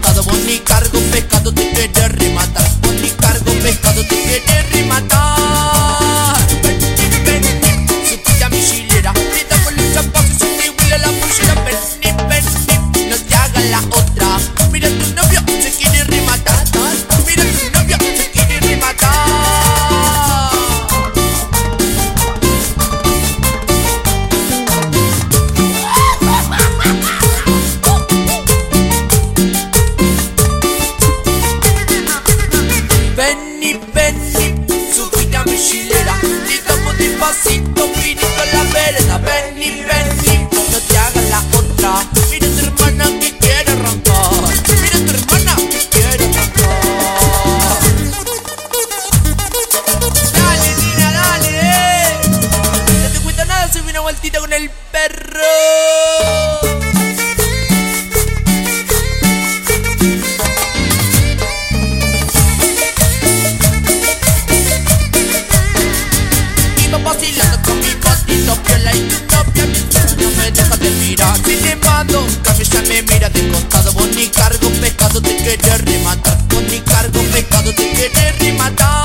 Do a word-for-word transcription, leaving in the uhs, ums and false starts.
contado, vos ni cargo pescado te quieres rematar. Vos ni cargo pescado te quieres rematar. Ven, ven, subite a mi chilera, grita con los chapados, son igual a la pollera. Ven, ven, no te hagas la otra. Mira tu novio, se quiere rematar. Mira tu novio, se quiere rematar. Vení, vení, subite a mi chilera, gritamos despacito, finito la vereda. Vení, vení, no te hagas la otra. Mira tu hermana que quiere arrancar. Mira tu hermana que quiere arrancar. Dale, Nina, dale, eh. No te cuesta nada, soy una vueltita con el perro. Vacilando con mi patito piola y tu novia mientras no me dejas de mirar. Si te mando un café ya me mira de contado. Vos ni cargo pescado te quieres rematar. Vos ni cargo pescado te quieres rematar.